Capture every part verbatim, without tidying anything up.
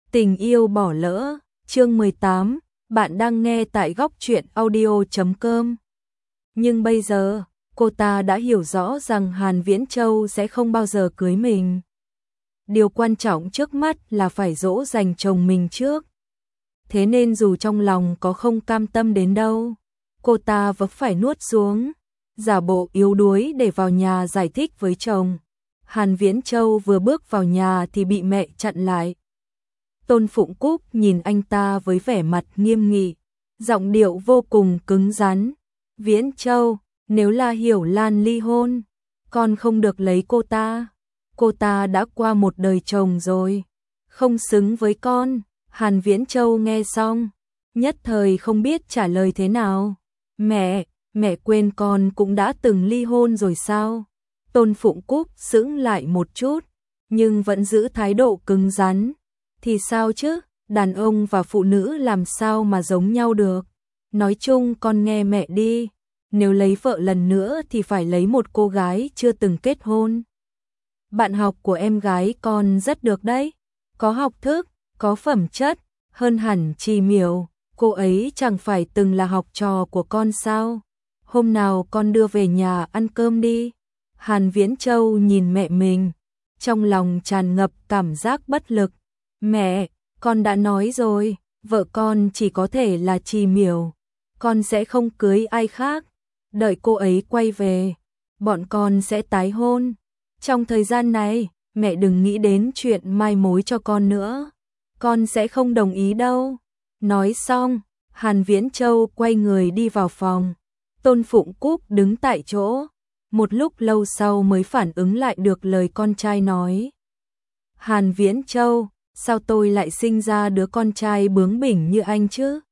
Tình yêu bỏ lỡ, chương mười tám, bạn đang nghe tại góc truyện audio chấm com. Nhưng bây giờ, cô ta đã hiểu rõ rằng Hàn Viễn Châu sẽ không bao giờ cưới mình. Điều quan trọng trước mắt là phải dỗ dành chồng mình trước. Thế nên dù trong lòng có không cam tâm đến đâu, cô ta vẫn phải nuốt xuống, giả bộ yếu đuối để vào nhà giải thích với chồng. Hàn Viễn Châu vừa bước vào nhà thì bị mẹ chặn lại. Tôn Phụng Cúc nhìn anh ta với vẻ mặt nghiêm nghị, giọng điệu vô cùng cứng rắn. Viễn Châu, nếu là Hiểu Lan ly hôn, con không được lấy cô ta. Cô ta đã qua một đời chồng rồi, không xứng với con. Hàn Viễn Châu nghe xong, nhất thời không biết trả lời thế nào. Mẹ, mẹ quên con cũng đã từng ly hôn rồi sao? Tôn Phụng Cúc sững lại một chút, nhưng vẫn giữ thái độ cứng rắn. Thì sao chứ, đàn ông và phụ nữ làm sao mà giống nhau được. Nói chung con nghe mẹ đi, nếu lấy vợ lần nữa thì phải lấy một cô gái chưa từng kết hôn. Bạn học của em gái con rất được đấy, có học thức, có phẩm chất, hơn hẳn Trì Miểu. Cô ấy chẳng phải từng là học trò của con sao? Hôm nào con đưa về nhà ăn cơm đi. Hàn Viễn Châu nhìn mẹ mình, trong lòng tràn ngập cảm giác bất lực. Mẹ, con đã nói rồi, vợ con chỉ có thể là Trì Miểu, con sẽ không cưới ai khác. Đợi cô ấy quay về, bọn con sẽ tái hôn. Trong thời gian này, mẹ đừng nghĩ đến chuyện mai mối cho con nữa. Con sẽ không đồng ý đâu. Nói xong, Hàn Viễn Châu quay người đi vào phòng. Tôn Phụng Cúc đứng tại chỗ, một lúc lâu sau mới phản ứng lại được lời con trai nói. Hàn Viễn Châu, sao tôi lại sinh ra đứa con trai bướng bỉnh như anh chứ?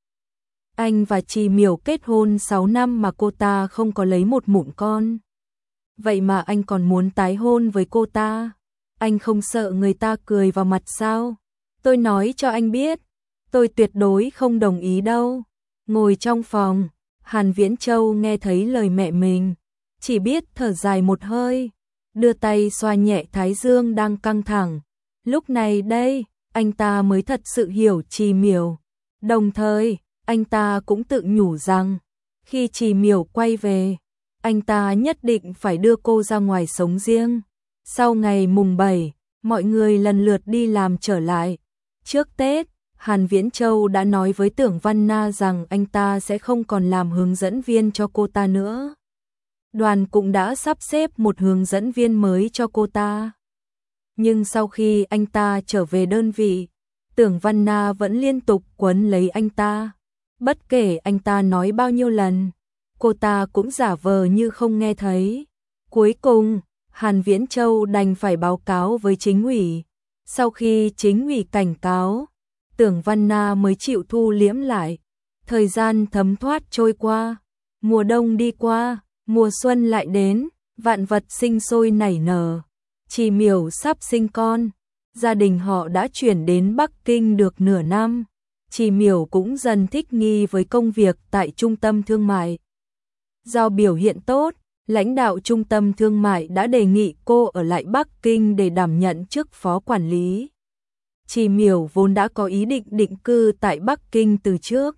Anh và Trì Miểu kết hôn sáu năm mà cô ta không có lấy một mụn con. Vậy mà anh còn muốn tái hôn với cô ta? Anh không sợ người ta cười vào mặt sao? Tôi nói cho anh biết, tôi tuyệt đối không đồng ý đâu. Ngồi trong phòng, Hàn Viễn Châu nghe thấy lời mẹ mình, chỉ biết thở dài một hơi, đưa tay xoa nhẹ thái dương đang căng thẳng. Lúc này đây, anh ta mới thật sự hiểu Trì Miểu. Đồng thời, anh ta cũng tự nhủ rằng, khi Trì Miểu quay về, anh ta nhất định phải đưa cô ra ngoài sống riêng. Sau ngày mùng bảy, mọi người lần lượt đi làm trở lại. Trước Tết, Hàn Viễn Châu đã nói với Tưởng Văn Na rằng anh ta sẽ không còn làm hướng dẫn viên cho cô ta nữa. Đoàn cũng đã sắp xếp một hướng dẫn viên mới cho cô ta. Nhưng sau khi anh ta trở về đơn vị, Tưởng Văn Na vẫn liên tục quấn lấy anh ta. Bất kể anh ta nói bao nhiêu lần, cô ta cũng giả vờ như không nghe thấy. Cuối cùng, Hàn Viễn Châu đành phải báo cáo với chính ủy. Sau khi chính ủy cảnh cáo, Tưởng Văn Na mới chịu thu liễm lại. Thời gian thấm thoát trôi qua, mùa đông đi qua, mùa xuân lại đến, vạn vật sinh sôi nảy nở. Trì Miểu sắp sinh con, gia đình họ đã chuyển đến Bắc Kinh được nửa năm. Trì Miểu cũng dần thích nghi với công việc tại trung tâm thương mại. Do biểu hiện tốt, lãnh đạo trung tâm thương mại đã đề nghị cô ở lại Bắc Kinh để đảm nhận chức phó quản lý. Trì Miểu vốn đã có ý định định cư tại Bắc Kinh từ trước,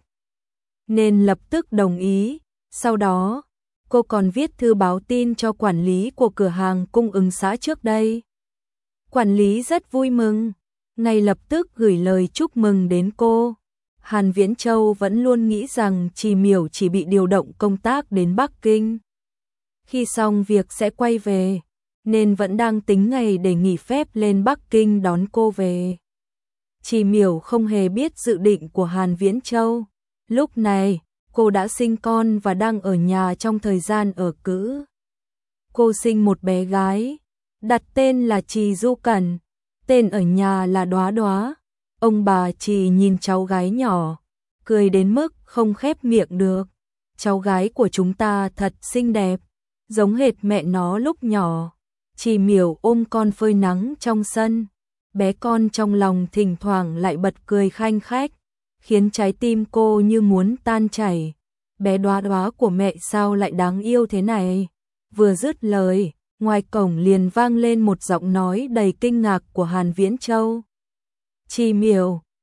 nên lập tức đồng ý. Sau đó, cô còn viết thư báo tin cho quản lý của cửa hàng cung ứng xã trước đây. Quản lý rất vui mừng, ngay lập tức gửi lời chúc mừng đến cô. Hàn Viễn Châu vẫn luôn nghĩ rằng Trì Miểu chỉ bị điều động công tác đến Bắc Kinh. Khi xong việc sẽ quay về, nên vẫn đang tính ngày để nghỉ phép lên Bắc Kinh đón cô về. Trì Miểu không hề biết dự định của Hàn Viễn Châu. Lúc này, cô đã sinh con và đang ở nhà trong thời gian ở cữ. Cô sinh một bé gái, đặt tên là Trì Du Cẩn, tên ở nhà là Đóa Đóa. Ông bà Trì nhìn cháu gái nhỏ, cười đến mức không khép miệng được. Cháu gái của chúng ta thật xinh đẹp, giống hệt mẹ nó lúc nhỏ. Trì Miểu ôm con phơi nắng trong sân, bé con trong lòng thỉnh thoảng lại bật cười khanh khách, khiến trái tim cô như muốn tan chảy. Bé Đóa Đóa của mẹ sao lại đáng yêu thế này? Vừa dứt lời, ngoài cổng liền vang lên một giọng nói đầy kinh ngạc của Hàn Viễn Châu. Trì Miểu,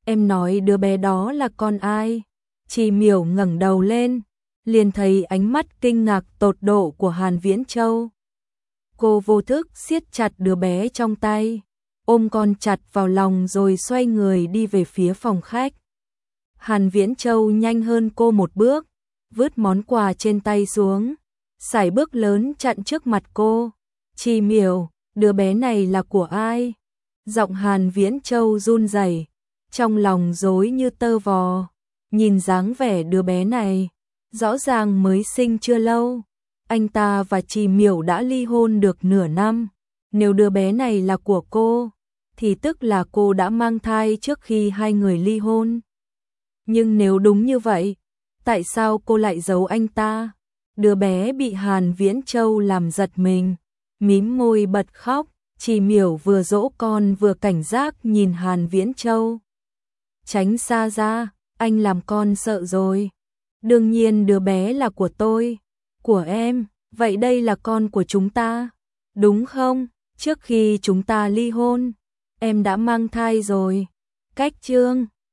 Em nói đứa bé đó là con ai? Chị Miểu ngẩng đầu lên, liền thấy ánh mắt kinh ngạc tột độ của Hàn Viễn Châu. Cô vô thức siết chặt đứa bé trong tay, ôm con chặt vào lòng rồi xoay người đi về phía phòng khách. Hàn Viễn Châu nhanh hơn cô một bước, vứt món quà trên tay xuống, sải bước lớn chặn trước mặt cô. Chị Miểu, đứa bé này là của ai? Giọng Hàn Viễn Châu run rẩy, trong lòng rối như tơ vò. Nhìn dáng vẻ đứa bé này, rõ ràng mới sinh chưa lâu. Anh ta và chị Miểu đã ly hôn được nửa năm. Nếu đứa bé này là của cô, thì tức là cô đã mang thai trước khi hai người ly hôn. Nhưng nếu đúng như vậy, tại sao cô lại giấu anh ta? Đứa bé bị Hàn Viễn Châu làm giật mình, mím môi bật khóc. Chị Miểu vừa dỗ con vừa cảnh giác nhìn Hàn Viễn Châu. Tránh xa ra, anh làm con sợ rồi. Đương nhiên đứa bé là của tôi, của em, vậy đây là con của chúng ta, đúng không? Trước khi chúng ta ly hôn, em đã mang thai rồi. Cách chương